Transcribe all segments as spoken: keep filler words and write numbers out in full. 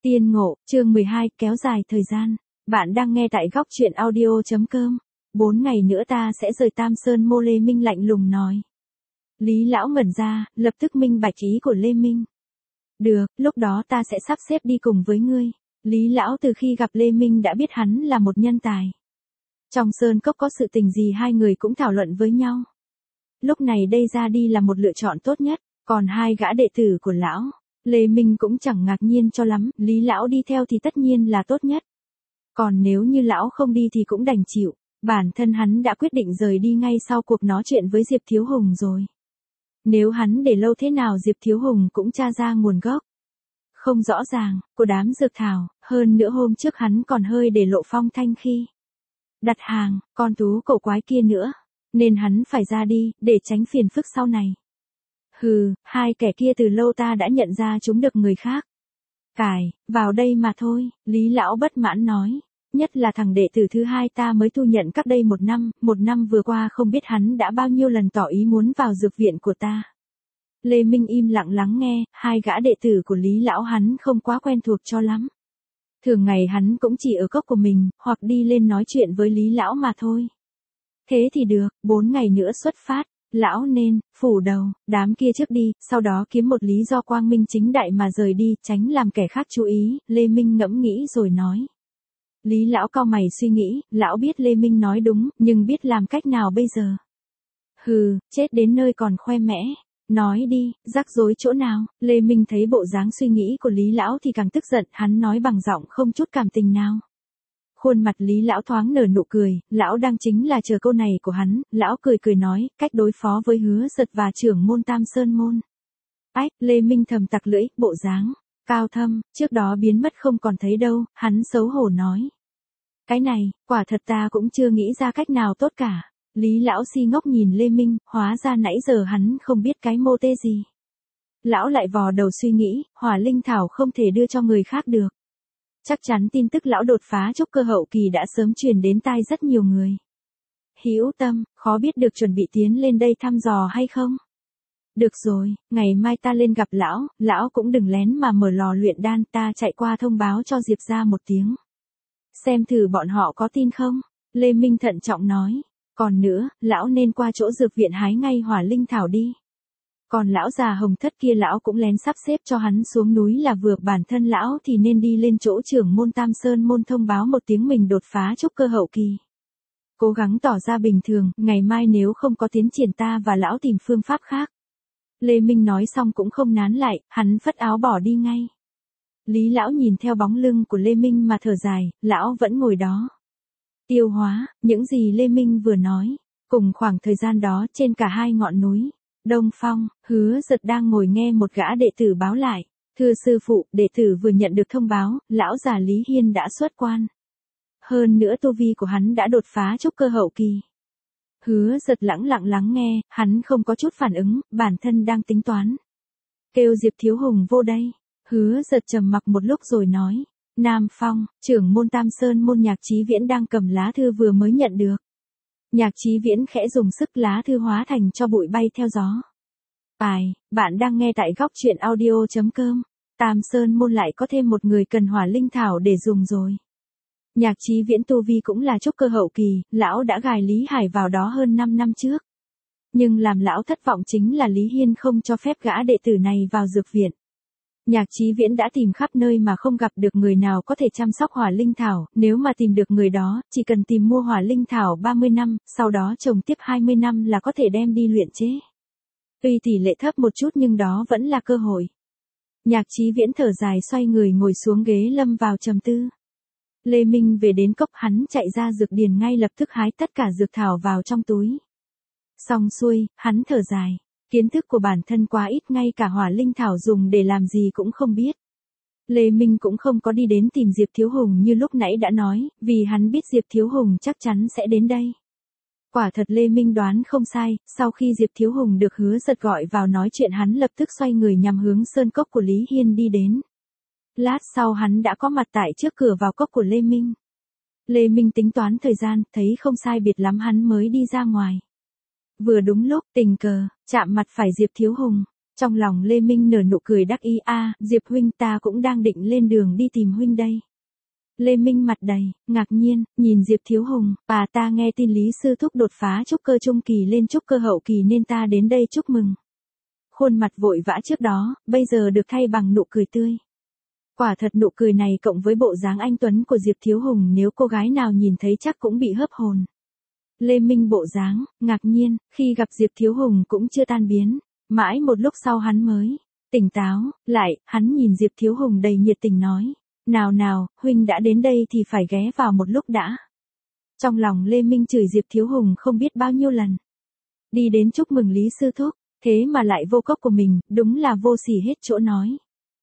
Tiên ngộ, chương mười hai, kéo dài thời gian. Bạn đang nghe tại góc truyện audio.com. Bốn ngày nữa ta sẽ rời Tam Sơn Mô, Lê Minh lạnh lùng nói. Lý lão ngẩn ra, lập tức minh bạch ý của Lê Minh. Được, lúc đó ta sẽ sắp xếp đi cùng với ngươi. Lý lão từ khi gặp Lê Minh đã biết hắn là một nhân tài. Trong sơn cốc có sự tình gì hai người cũng thảo luận với nhau. Lúc này đây ra đi là một lựa chọn tốt nhất, còn hai gã đệ tử của lão, Lê Minh cũng chẳng ngạc nhiên cho lắm, Lý lão đi theo thì tất nhiên là tốt nhất. Còn nếu như lão không đi thì cũng đành chịu, bản thân hắn đã quyết định rời đi ngay sau cuộc nói chuyện với Diệp Thiếu Hùng rồi. Nếu hắn để lâu thế nào Diệp Thiếu Hùng cũng tra ra nguồn gốc không rõ ràng của đám dược thảo, hơn nữa hôm trước hắn còn hơi để lộ phong thanh khi đặt hàng, con thú cổ quái kia nữa, nên hắn phải ra đi, để tránh phiền phức sau này. Hừ, hai kẻ kia từ lâu ta đã nhận ra chúng được người khác cài vào đây mà thôi, Lý lão bất mãn nói, nhất là thằng đệ tử thứ hai ta mới thu nhận cách đây một năm, một năm vừa qua không biết hắn đã bao nhiêu lần tỏ ý muốn vào dược viện của ta. Lê Minh im lặng lắng nghe, hai gã đệ tử của Lý lão hắn không quá quen thuộc cho lắm. Thường ngày hắn cũng chỉ ở cốc của mình, hoặc đi lên nói chuyện với Lý lão mà thôi. Thế thì được, bốn ngày nữa xuất phát, lão nên phủ đầu đám kia trước đi, sau đó kiếm một lý do quang minh chính đại mà rời đi, tránh làm kẻ khác chú ý, Lê Minh ngẫm nghĩ rồi nói. Lý lão cau mày suy nghĩ, lão biết Lê Minh nói đúng, nhưng biết làm cách nào bây giờ? Hừ, chết đến nơi còn khoe mẽ. Nói đi, rắc rối chỗ nào? Lê Minh thấy bộ dáng suy nghĩ của Lý lão thì càng tức giận, hắn nói bằng giọng không chút cảm tình nào. Khuôn mặt Lý lão thoáng nở nụ cười, lão đang chính là chờ câu này của hắn, lão cười cười nói, cách đối phó với Hứa Giật và trưởng môn Tam Sơn môn. Ách, Lê Minh thầm tặc lưỡi, bộ dáng cao thâm, trước đó biến mất không còn thấy đâu, hắn xấu hổ nói. Cái này, quả thật ta cũng chưa nghĩ ra cách nào tốt cả. Lý lão si ngốc nhìn Lê Minh, hóa ra nãy giờ hắn không biết cái mô tê gì. Lão lại vò đầu suy nghĩ, hỏa linh thảo không thể đưa cho người khác được. Chắc chắn tin tức lão đột phá trúc cơ hậu kỳ đã sớm truyền đến tai rất nhiều người. Hữu Tâm, khó biết được chuẩn bị tiến lên đây thăm dò hay không? Được rồi, ngày mai ta lên gặp lão, lão cũng đừng lén mà mở lò luyện đan, ta chạy qua thông báo cho Diệp ra một tiếng. Xem thử bọn họ có tin không? Lê Minh thận trọng nói. Còn nữa, lão nên qua chỗ dược viện hái ngay hỏa linh thảo đi. Còn lão già Hồng Thất kia lão cũng lén sắp xếp cho hắn xuống núi là vừa, bản thân lão thì nên đi lên chỗ trưởng môn Tam Sơn môn thông báo một tiếng mình đột phá trúc cơ hậu kỳ. Cố gắng tỏ ra bình thường, ngày mai nếu không có tiến triển ta và lão tìm phương pháp khác. Lê Minh nói xong cũng không nán lại, hắn phất áo bỏ đi ngay. Lý lão nhìn theo bóng lưng của Lê Minh mà thở dài, lão vẫn ngồi đó. Tiêu hóa, những gì Lê Minh vừa nói. Cùng khoảng thời gian đó trên cả hai ngọn núi, Đông Phong, Hứa Giật đang ngồi nghe một gã đệ tử báo lại. Thưa sư phụ, đệ tử vừa nhận được thông báo, lão già Lý Hiên đã xuất quan. Hơn nữa tu vi của hắn đã đột phá trúc cơ hậu kỳ. Hứa Giật lẳng lặng lắng nghe, hắn không có chút phản ứng, bản thân đang tính toán. Kêu Diệp Thiếu Hùng vô đây. Hứa Giật trầm mặc một lúc rồi nói. Nam Phong, trưởng môn Tam Sơn môn Nhạc Chí Viễn đang cầm lá thư vừa mới nhận được. Nhạc Chí Viễn khẽ dùng sức, lá thư hóa thành cho bụi bay theo gió. Bài, bạn đang nghe tại góc truyện audio.com. Tam Sơn môn lại có thêm một người cần hỏa linh thảo để dùng rồi. Nhạc Chí Viễn tu vi cũng là trúc cơ hậu kỳ, lão đã gài Lý Hải vào đó hơn năm năm trước. Nhưng làm lão thất vọng chính là Lý Hiên không cho phép gã đệ tử này vào dược viện. Nhạc Chí Viễn đã tìm khắp nơi mà không gặp được người nào có thể chăm sóc hỏa linh thảo, nếu mà tìm được người đó, chỉ cần tìm mua hỏa linh thảo ba mươi năm, sau đó trồng tiếp hai mươi năm là có thể đem đi luyện chế. Tuy tỷ lệ thấp một chút nhưng đó vẫn là cơ hội. Nhạc Chí Viễn thở dài xoay người ngồi xuống ghế lâm vào trầm tư. Lê Minh về đến cốc, hắn chạy ra dược điền ngay lập tức hái tất cả dược thảo vào trong túi. Xong xuôi, hắn thở dài. Kiến thức của bản thân quá ít, ngay cả hỏa linh thảo dùng để làm gì cũng không biết. Lê Minh cũng không có đi đến tìm Diệp Thiếu Hùng như lúc nãy đã nói, vì hắn biết Diệp Thiếu Hùng chắc chắn sẽ đến đây. Quả thật Lê Minh đoán không sai, sau khi Diệp Thiếu Hùng được Hứa Giật gọi vào nói chuyện hắn lập tức xoay người nhằm hướng sơn cốc của Lý Hiên đi đến. Lát sau hắn đã có mặt tại trước cửa vào cốc của Lê Minh. Lê Minh tính toán thời gian, thấy không sai biệt lắm hắn mới đi ra ngoài. Vừa đúng lúc, tình cờ, chạm mặt phải Diệp Thiếu Hùng. Trong lòng Lê Minh nở nụ cười đắc ý, a, Diệp huynh, ta cũng đang định lên đường đi tìm huynh đây. Lê Minh mặt đầy ngạc nhiên, nhìn Diệp Thiếu Hùng, bà ta nghe tin Lý sư thúc đột phá trúc cơ trung kỳ lên trúc cơ hậu kỳ nên ta đến đây chúc mừng. Khuôn mặt vội vã trước đó, bây giờ được thay bằng nụ cười tươi. Quả thật nụ cười này cộng với bộ dáng anh tuấn của Diệp Thiếu Hùng nếu cô gái nào nhìn thấy chắc cũng bị hớp hồn. Lê Minh bộ dáng ngạc nhiên, khi gặp Diệp Thiếu Hùng cũng chưa tan biến, mãi một lúc sau hắn mới tỉnh táo lại, hắn nhìn Diệp Thiếu Hùng đầy nhiệt tình nói, nào nào, huynh đã đến đây thì phải ghé vào một lúc đã. Trong lòng Lê Minh chửi Diệp Thiếu Hùng không biết bao nhiêu lần. Đi đến chúc mừng Lý sư thúc, thế mà lại vô cốc của mình, đúng là vô sỉ hết chỗ nói.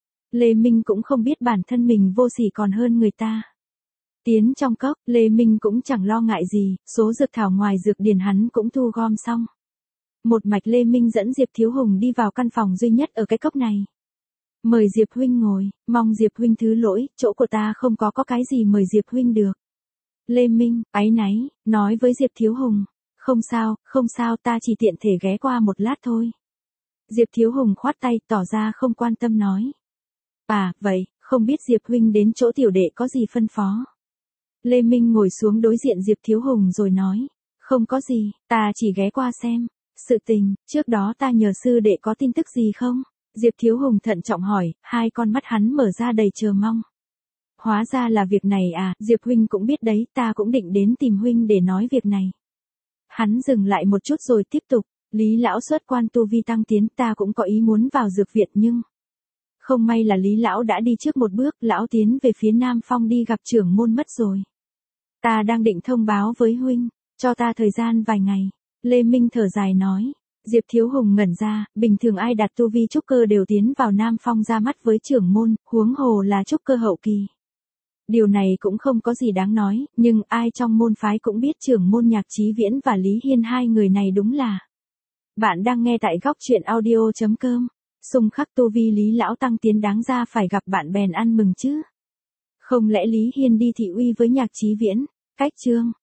Lê Minh cũng không biết bản thân mình vô sỉ còn hơn người ta. Tiến trong cốc, Lê Minh cũng chẳng lo ngại gì, số dược thảo ngoài dược điển hắn cũng thu gom xong. Một mạch Lê Minh dẫn Diệp Thiếu Hùng đi vào căn phòng duy nhất ở cái cốc này. Mời Diệp huynh ngồi, mong Diệp huynh thứ lỗi, chỗ của ta không có có cái gì mời Diệp huynh được. Lê Minh, áy náy, nói với Diệp Thiếu Hùng, không sao, không sao, ta chỉ tiện thể ghé qua một lát thôi. Diệp Thiếu Hùng khoát tay tỏ ra không quan tâm nói. À, vậy, không biết Diệp huynh đến chỗ tiểu đệ có gì phân phó. Lê Minh ngồi xuống đối diện Diệp Thiếu Hùng rồi nói, không có gì, ta chỉ ghé qua xem. Sự tình, trước đó ta nhờ sư đệ có tin tức gì không? Diệp Thiếu Hùng thận trọng hỏi, hai con mắt hắn mở ra đầy chờ mong. Hóa ra là việc này à, Diệp huynh cũng biết đấy, ta cũng định đến tìm huynh để nói việc này. Hắn dừng lại một chút rồi tiếp tục, Lý lão xuất quan tu vi tăng tiến, ta cũng có ý muốn vào dược viện nhưng... Không may là Lý lão đã đi trước một bước, lão tiến về phía Nam Phong đi gặp trưởng môn mất rồi. Ta đang định thông báo với huynh, cho ta thời gian vài ngày. Lê Minh thở dài nói. Diệp Thiếu Hùng ngẩn ra, bình thường ai đạt tu vi trúc cơ đều tiến vào Nam Phong ra mắt với trưởng môn, huống hồ là trúc cơ hậu kỳ. Điều này cũng không có gì đáng nói, nhưng ai trong môn phái cũng biết trưởng môn Nhạc Chí Viễn và Lý Hiên hai người này đúng là. Bạn đang nghe tại góc truyện audio chấm com. Xung khắc tu vi Lý lão tăng tiến đáng ra phải gặp bạn bèn ăn mừng chứ. Không lẽ Lý Hiên đi thị uy với Nhạc Chí Viễn? Cách chương